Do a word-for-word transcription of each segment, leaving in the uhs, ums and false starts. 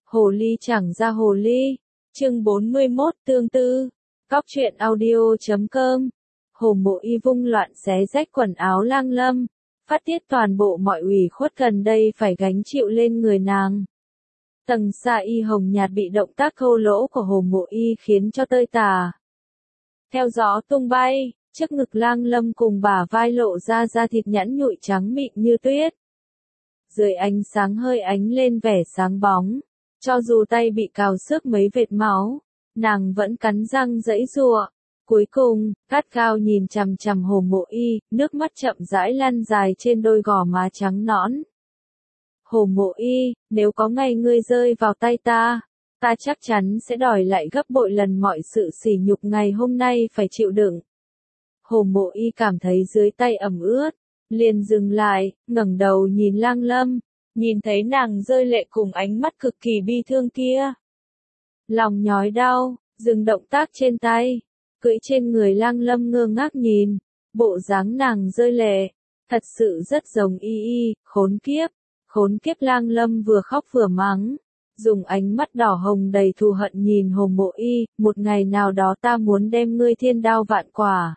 Hồ ly chẳng ra hồ ly. Chương bốn mươi mốt tương tư. Cóc truyện audio chấm com. Hồ Mộ Y vung loạn xé rách quần áo Lang Lâm, phát tiết toàn bộ mọi ủy khuất gần đây phải gánh chịu lên người nàng. Tầng xa y hồng nhạt bị động tác thô lỗ của Hồ Mộ Y khiến cho tơi tả. Theo gió tung bay, trước ngực Lang Lâm cùng bả vai lộ ra da thịt nhẵn nhụi trắng mịn như tuyết. Dưới ánh sáng hơi ánh lên vẻ sáng bóng, cho dù tay bị cào xước mấy vệt máu, nàng vẫn cắn răng giãy giụa. Cuối cùng, gắt gao nhìn chằm chằm Hồ Mộ Y, nước mắt chậm rãi lăn dài trên đôi gò má trắng nõn. Hồ Mộ Y, nếu có ngày ngươi rơi vào tay ta, ta chắc chắn sẽ đòi lại gấp bội lần mọi sự sỉ nhục ngày hôm nay phải chịu đựng. Hồ Mộ Y cảm thấy dưới tay ẩm ướt, liền dừng lại, ngẩng đầu nhìn Lang Lâm, nhìn thấy nàng rơi lệ cùng ánh mắt cực kỳ bi thương kia. Lòng nhói đau, dừng động tác trên tay, cưỡi trên người Lang Lâm ngơ ngác nhìn, bộ dáng nàng rơi lệ, thật sự rất giống y y, khốn kiếp, khốn kiếp. Lang Lâm vừa khóc vừa mắng, dùng ánh mắt đỏ hồng đầy thù hận nhìn Hồ Mộ Y, một ngày nào đó ta muốn đem ngươi thiên đao vạn quả.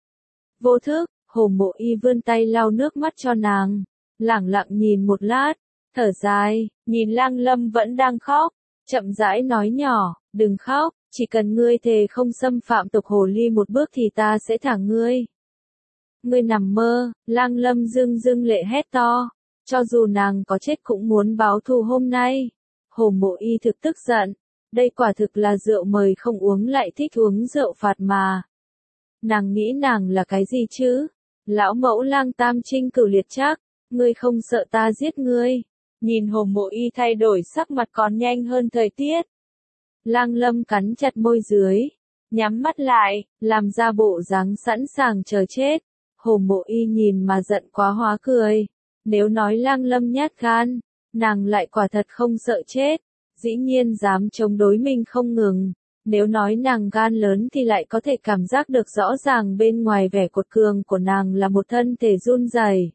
Vô thức, Hồ Mộ Y vươn tay lau nước mắt cho nàng, lẳng lặng nhìn một lát, thở dài, nhìn Lang Lâm vẫn đang khóc, chậm rãi nói nhỏ, đừng khóc, chỉ cần ngươi thề không xâm phạm tộc hồ ly một bước thì ta sẽ thả ngươi. Ngươi nằm mơ, Lang Lâm rưng rưng lệ hét to, cho dù nàng có chết cũng muốn báo thù hôm nay. Hồ Mộ Y thực tức giận, đây quả thực là rượu mời không uống lại thích uống rượu phạt mà. Nàng nghĩ nàng là cái gì chứ? Lão mẫu Lang Tam Trinh cửu liệt chắc, ngươi không sợ ta giết ngươi. Nhìn Hồ Mộ Y thay đổi sắc mặt còn nhanh hơn thời tiết. Lang Lâm cắn chặt môi dưới, nhắm mắt lại, làm ra bộ dáng sẵn sàng chờ chết. Hồ Mộ Y nhìn mà giận quá hóa cười. Nếu nói Lang Lâm nhát gan, nàng lại quả thật không sợ chết, dĩ nhiên dám chống đối mình không ngừng. Nếu nói nàng gan lớn thì lại có thể cảm giác được rõ ràng bên ngoài vẻ cuột cường của nàng là một thân thể run rẩy.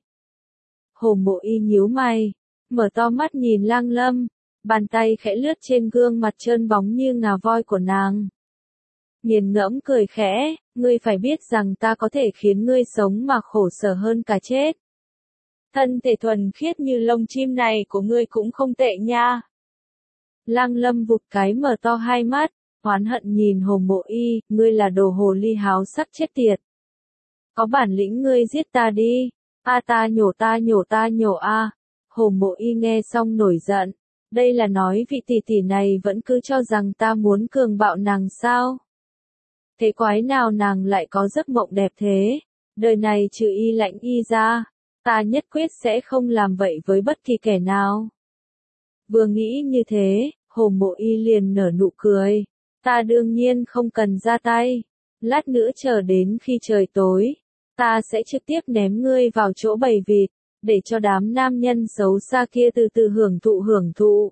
Hồ Mộ Y nhíu mày, mở to mắt nhìn Lang Lâm, bàn tay khẽ lướt trên gương mặt trơn bóng như ngà voi của nàng. Nghiền ngẫm cười khẽ, ngươi phải biết rằng ta có thể khiến ngươi sống mà khổ sở hơn cả chết. Thân thể thuần khiết như lông chim này của ngươi cũng không tệ nha. Lang Lâm vụt cái mở to hai mắt, oán hận nhìn Hồ Mộ Y, ngươi là đồ hồ ly háo sắc chết tiệt. Có bản lĩnh ngươi giết ta đi, a ta nhổ ta nhổ ta nhổ a. Hồ Mộ Y nghe xong nổi giận, đây là nói vị tỷ tỷ này vẫn cứ cho rằng ta muốn cường bạo nàng sao? Thế quái nào nàng lại có giấc mộng đẹp thế, đời này trừ y lãnh y ra, ta nhất quyết sẽ không làm vậy với bất kỳ kẻ nào. Vừa nghĩ như thế, Hồ Mộ Y liền nở nụ cười, ta đương nhiên không cần ra tay, lát nữa chờ đến khi trời tối, ta sẽ trực tiếp ném ngươi vào chỗ bầy vịt, để cho đám nam nhân xấu xa kia từ từ hưởng thụ hưởng thụ.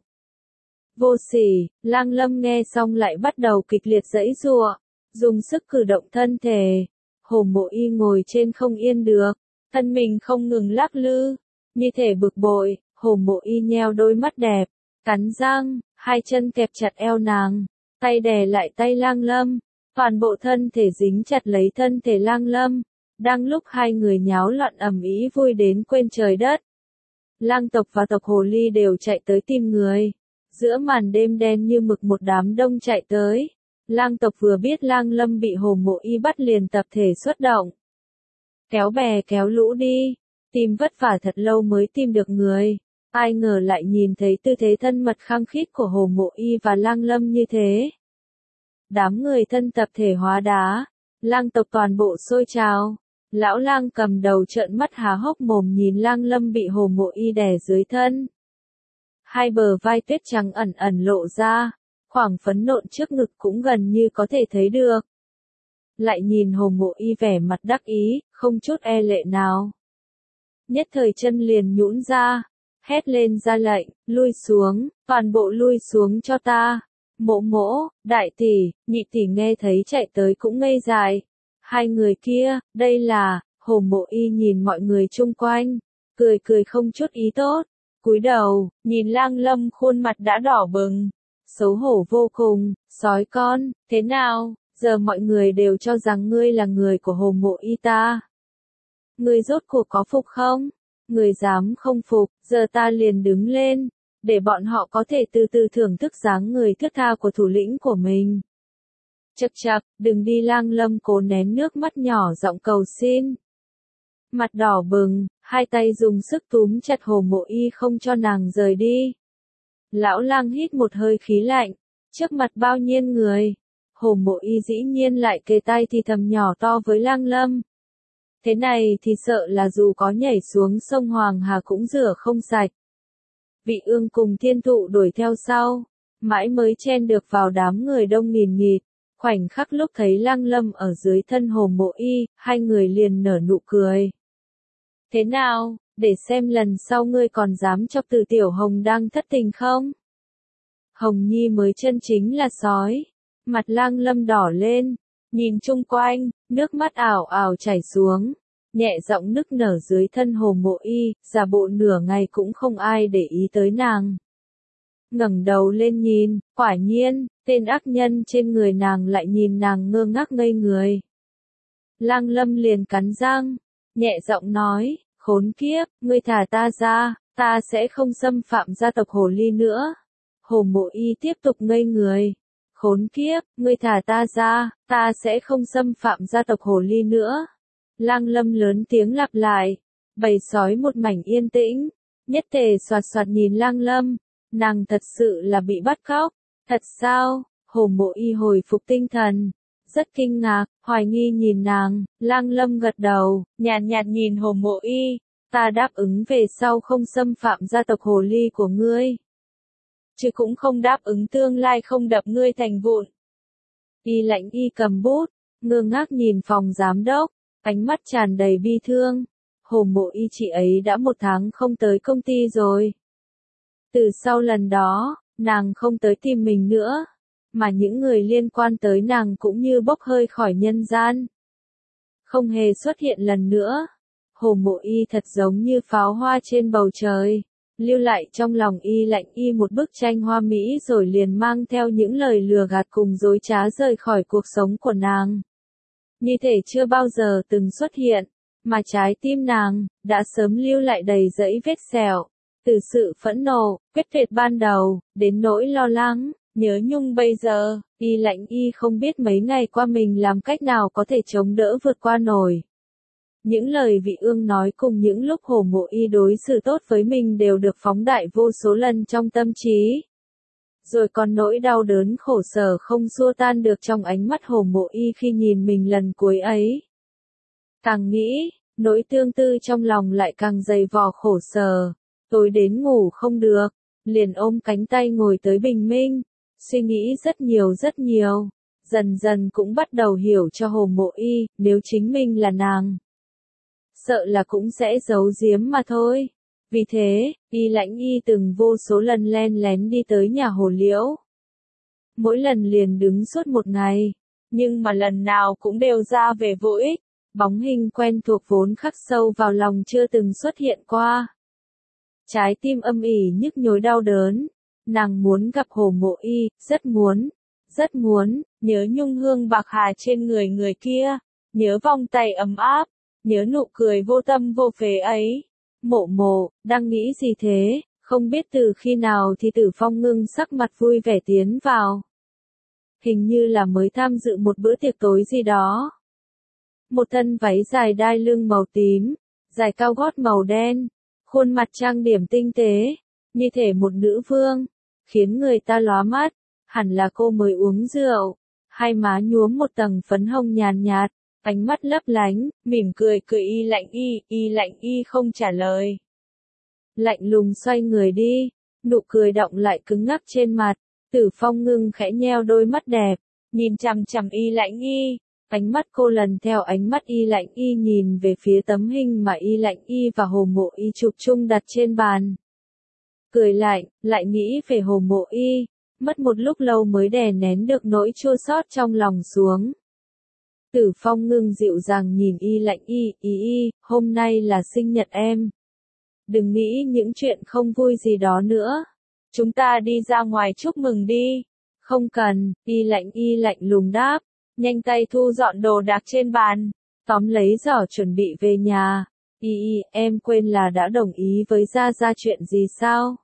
Vô sỉ, Lang Lâm nghe xong lại bắt đầu kịch liệt giãy giụa, dùng sức cử động thân thể. Hồ Mộ Y ngồi trên không yên được, thân mình không ngừng lắc lư, như thể bực bội. Hồ Mộ Y nheo đôi mắt đẹp, cắn răng, hai chân kẹp chặt eo nàng, tay đè lại tay Lang Lâm, toàn bộ thân thể dính chặt lấy thân thể Lang Lâm. Đang lúc hai người nháo loạn ầm ĩ vui đến quên trời đất. Lang tộc và tộc hồ ly đều chạy tới tìm người. Giữa màn đêm đen như mực một đám đông chạy tới. Lang tộc vừa biết Lang Lâm bị Hồ Mộ Y bắt liền tập thể xuất động. Kéo bè kéo lũ đi, tìm vất vả thật lâu mới tìm được người. Ai ngờ lại nhìn thấy tư thế thân mật khăng khít của Hồ Mộ Y và Lang Lâm như thế. Đám người thân tập thể hóa đá, Lang tộc toàn bộ sôi trào. Lão Lang cầm đầu trợn mắt há hốc mồm nhìn Lang Lâm bị Hồ Mộ Y đè dưới thân. Hai bờ vai tuyết trắng ẩn ẩn lộ ra, khoảng phấn nộn trước ngực cũng gần như có thể thấy được. Lại nhìn Hồ Mộ Y vẻ mặt đắc ý, không chút e lệ nào. Nhất thời chân liền nhũn ra, hét lên ra lệnh, lui xuống, toàn bộ lui xuống cho ta. Mộ mỗ, đại tỷ, nhị tỷ nghe thấy chạy tới cũng ngây dại. Hai người kia, đây là, Hồ Mộ Y nhìn mọi người chung quanh, cười cười không chút ý tốt, Cúi đầu, nhìn Lang Lâm khuôn mặt đã đỏ bừng, xấu hổ vô cùng, sói con, thế nào, giờ mọi người đều cho rằng ngươi là người của Hồ Mộ Y ta. Ngươi rốt cuộc có phục không? Ngươi dám không phục, giờ ta liền đứng lên, để bọn họ có thể từ từ thưởng thức dáng người thướt tha của thủ lĩnh của mình. Chậc chậc, đừng đi. Lang Lâm cố nén nước mắt nhỏ giọng cầu xin. Mặt đỏ bừng, hai tay dùng sức túm chặt Hồ Mộ Y không cho nàng rời đi. Lão Lang hít một hơi khí lạnh, trước mặt bao nhiêu người, Hồ Mộ Y dĩ nhiên lại kề tai thì thầm nhỏ to với Lang Lâm. Thế này thì sợ là dù có nhảy xuống sông Hoàng Hà cũng rửa không sạch. Vị Ương cùng Thiên Thụ đuổi theo sau, mãi mới chen được vào đám người đông nghìn nghịt. Khoảnh khắc lúc thấy Lang Lâm ở dưới thân Hồ Mộ Y, hai người liền nở nụ cười. Thế nào, để xem lần sau ngươi còn dám chọc Từ Tiểu Hồng đang thất tình không? Hồng Nhi mới chân chính là sói. Mặt Lang Lâm đỏ lên, nhìn chung quanh, nước mắt ảo ảo chảy xuống, nhẹ giọng nức nở dưới thân Hồ Mộ Y, giả bộ nửa ngày cũng không ai để ý tới nàng. Ngẩng đầu lên nhìn, quả nhiên, tên ác nhân trên người nàng lại nhìn nàng ngơ ngác ngây người. Lang Lâm liền cắn răng, nhẹ giọng nói, khốn kiếp, ngươi thả ta ra, ta sẽ không xâm phạm gia tộc Hồ Ly nữa. Hồ Mộ Y tiếp tục ngây người. Khốn kiếp, ngươi thả ta ra, ta sẽ không xâm phạm gia tộc Hồ Ly nữa. Lang Lâm lớn tiếng lặp lại. Bầy sói một mảnh yên tĩnh, nhất tề soạt soạt nhìn Lang Lâm. Nàng thật sự là bị bắt cóc. Thật sao? Hồ Mộ Y hồi phục tinh thần, rất kinh ngạc, hoài nghi nhìn nàng. Lang Lâm gật đầu, nhàn nhạt nhìn Hồ Mộ Y. Ta đáp ứng về sau không xâm phạm gia tộc Hồ Ly của ngươi, chứ cũng không đáp ứng tương lai không đập ngươi thành vụn. Y Lạnh Y cầm bút, ngơ ngác nhìn phòng giám đốc, ánh mắt tràn đầy bi thương. Hồ Mộ Y chị ấy đã một tháng không tới công ty rồi. Từ sau lần đó, nàng không tới tìm mình nữa, mà những người liên quan tới nàng cũng như bốc hơi khỏi nhân gian. Không hề xuất hiện lần nữa. Hồ Mộ Y thật giống như pháo hoa trên bầu trời, lưu lại trong lòng Y Lạnh Y một bức tranh hoa mỹ rồi liền mang theo những lời lừa gạt cùng dối trá rời khỏi cuộc sống của nàng. Như thể chưa bao giờ từng xuất hiện, mà trái tim nàng đã sớm lưu lại đầy dẫy vết sẹo. Từ sự phẫn nộ, quyết tuyệt ban đầu, đến nỗi lo lắng, nhớ nhung bây giờ, Y Lạnh Y không biết mấy ngày qua mình làm cách nào có thể chống đỡ vượt qua nổi. Những lời Vị Ương nói cùng những lúc Hồ Mộ Y đối xử tốt với mình đều được phóng đại vô số lần trong tâm trí. Rồi còn nỗi đau đớn khổ sở không xua tan được trong ánh mắt Hồ Mộ Y khi nhìn mình lần cuối ấy. Càng nghĩ, nỗi tương tư trong lòng lại càng dày vò khổ sở. Tối đến ngủ không được, liền ôm cánh tay ngồi tới bình minh, suy nghĩ rất nhiều rất nhiều, dần dần cũng bắt đầu hiểu cho Hồ Mộ Y, nếu chính mình là nàng, sợ là cũng sẽ giấu giếm mà thôi. Vì thế, Y Lạnh Y từng vô số lần len lén đi tới nhà Hồ Liễu. Mỗi lần liền đứng suốt một ngày, nhưng mà lần nào cũng đều ra về vô ích, bóng hình quen thuộc vốn khắc sâu vào lòng chưa từng xuất hiện qua. Trái tim âm ỉ nhức nhối đau đớn, nàng muốn gặp Hồ Mộ Y, rất muốn, rất muốn, nhớ nhung hương bạc hà trên người người kia, nhớ vòng tay ấm áp, nhớ nụ cười vô tâm vô phế ấy. Mộ Mộ, đang nghĩ gì thế? Không biết từ khi nào thì Tử Phong ngưng sắc mặt vui vẻ tiến vào. Hình như là mới tham dự một bữa tiệc tối gì đó. Một thân váy dài đai lưng màu tím, dài cao gót màu đen, khuôn mặt trang điểm tinh tế, như thể một nữ vương, khiến người ta lóa mắt. Hẳn là cô mới uống rượu, hai má nhuốm một tầng phấn hồng nhàn nhạt, ánh mắt lấp lánh, mỉm cười cười Y Lạnh Y, Y Lạnh Y không trả lời. Lạnh lùng xoay người đi, nụ cười đọng lại cứng ngắc trên mặt. Tử Phong ngưng khẽ nheo đôi mắt đẹp, nhìn chằm chằm Y Lạnh Y. Ánh mắt cô lần theo ánh mắt Y Lạnh Y nhìn về phía tấm hình mà Y Lạnh Y và Hồ Mộ Y chụp chung đặt trên bàn. Cười lạnh, lại nghĩ về Hồ Mộ Y, mất một lúc lâu mới đè nén được nỗi chua xót trong lòng xuống. Tử Phong ngưng dịu dàng nhìn Y Lạnh Y, Y Y, hôm nay là sinh nhật em. đừng nghĩ những chuyện không vui gì đó nữa. Chúng ta đi ra ngoài chúc mừng đi. Không cần, Y Lạnh Y lạnh lùng đáp, nhanh tay thu dọn đồ đạc trên bàn, tóm lấy giỏ chuẩn bị về nhà. Y Y, em quên là đã đồng ý với Gia Gia chuyện gì sao?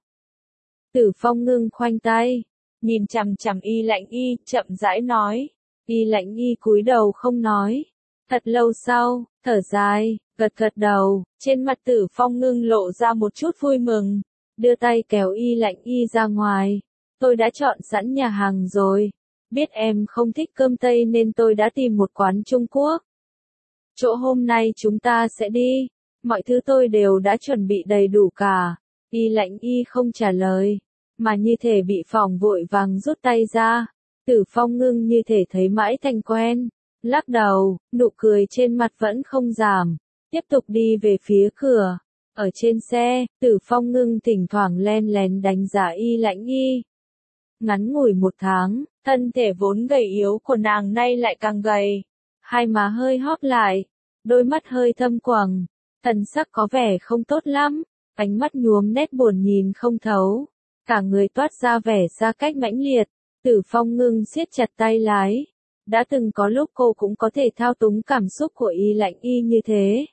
Tử Phong ngưng khoanh tay, nhìn chằm chằm Y Lạnh Y, chậm rãi nói. Y Lạnh Y cúi đầu không nói. Thật lâu sau, thở dài, gật gật đầu, trên mặt Tử Phong ngưng lộ ra một chút vui mừng, đưa tay kéo Y Lạnh Y ra ngoài. Tôi đã chọn sẵn nhà hàng rồi, biết em không thích cơm Tây nên tôi đã tìm một quán Trung Quốc. Chỗ hôm nay chúng ta sẽ đi, mọi thứ tôi đều đã chuẩn bị đầy đủ cả. Y Lạnh Y không trả lời, mà như thể bị phỏng vội vàng rút tay ra. Tử Phong ngưng như thể thấy mãi thành quen, lắc đầu, nụ cười trên mặt vẫn không giảm, tiếp tục đi về phía cửa. Ở trên xe, Tử Phong ngưng thỉnh thoảng len lén đánh giá Y Lạnh Y. Ngắn ngủi một tháng, thân thể vốn gầy yếu của nàng nay lại càng gầy, hai má hơi hóp lại, đôi mắt hơi thâm quầng, thần sắc có vẻ không tốt lắm, ánh mắt nhuốm nét buồn nhìn không thấu, cả người toát ra vẻ xa cách mãnh liệt. Tử Phong ngưng siết chặt tay lái, đã từng có lúc cô cũng có thể thao túng cảm xúc của Y Lạnh Y như thế.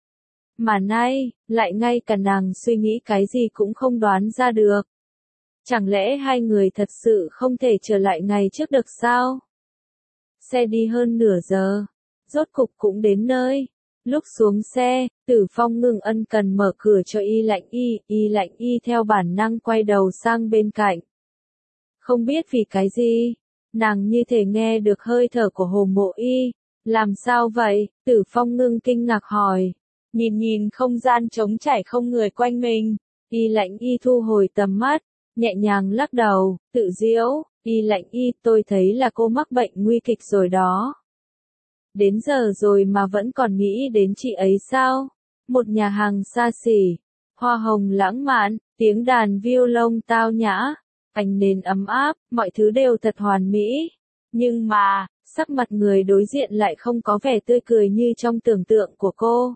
Mà nay, lại ngay cả nàng suy nghĩ cái gì cũng không đoán ra được. Chẳng lẽ hai người thật sự không thể trở lại ngày trước được sao? Xe đi hơn nửa giờ, rốt cục cũng đến nơi. Lúc xuống xe, Tử Phong ngưng ân cần mở cửa cho Y Lạnh Y, Y Lạnh Y theo bản năng quay đầu sang bên cạnh. Không biết vì cái gì, nàng như thể nghe được hơi thở của Hồ Mộ Y. Làm sao vậy? Tử Phong ngưng kinh ngạc hỏi. Nhìn nhìn không gian trống trải không người quanh mình, Y Lạnh Y thu hồi tầm mắt, nhẹ nhàng lắc đầu, tự giễu. Y Lạnh Y, tôi thấy là cô mắc bệnh nguy kịch rồi đó. Đến giờ rồi mà vẫn còn nghĩ đến chị ấy sao? Một nhà hàng xa xỉ, hoa hồng lãng mạn, tiếng đàn violon tao nhã, ánh nến ấm áp, mọi thứ đều thật hoàn mỹ. Nhưng mà, sắc mặt người đối diện lại không có vẻ tươi cười như trong tưởng tượng của cô.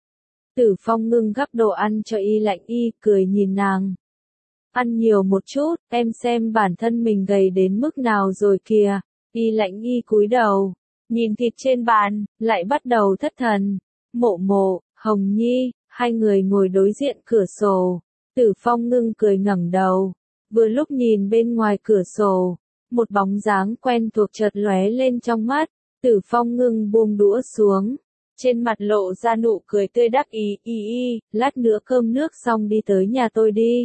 Tử Phong ngưng gắp đồ ăn cho Y Lạnh Y, cười nhìn nàng. Ăn nhiều một chút, em xem bản thân mình gầy đến mức nào rồi kìa. Y Lạnh Y cúi đầu, nhìn thịt trên bàn, lại bắt đầu thất thần. Mộ Mộ, Hồng Nhi, hai người ngồi đối diện cửa sổ. Tử Phong ngưng cười ngẩng đầu, vừa lúc nhìn bên ngoài cửa sổ, một bóng dáng quen thuộc chợt lóe lên trong mắt. Tử Phong ngưng buông đũa xuống, trên mặt lộ ra nụ cười tươi đắc ý. Y Y, lát nữa cơm nước xong đi tới nhà tôi đi.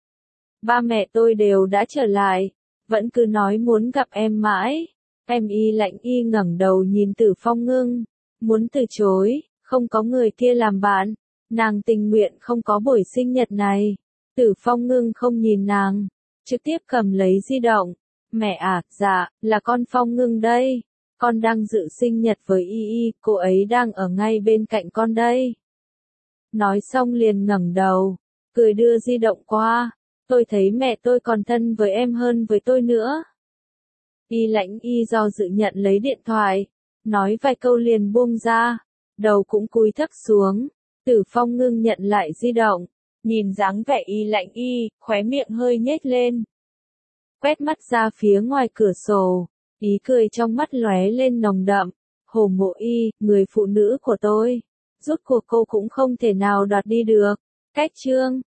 Ba mẹ tôi đều đã trở lại, vẫn cứ nói muốn gặp em mãi. Em. Y Lạnh Y ngẩng đầu nhìn Tử Phong ngưng, muốn từ chối, không có người kia làm bạn, nàng tình nguyện không có buổi sinh nhật này. Tử Phong ngưng không nhìn nàng, trực tiếp cầm lấy di động. Mẹ à, dạ, là con Phong ngưng đây. Con đang dự sinh nhật với Y Y, cô ấy đang ở ngay bên cạnh con đây. Nói xong liền ngẩng đầu, cười đưa di động qua. Tôi thấy mẹ tôi còn thân với em hơn với tôi nữa. Y Lạnh Y do dự nhận lấy điện thoại, nói vài câu liền buông ra, đầu cũng cúi thấp xuống. Tử Phong ngưng nhận lại di động, nhìn dáng vẻ Y Lạnh Y, khóe miệng hơi nhếch lên. Quét mắt ra phía ngoài cửa sổ, ý cười trong mắt lóe lên nồng đậm. Hồ Mộ Y, người phụ nữ của tôi, rốt cuộc cô cũng không thể nào đoạt đi được. Cách chương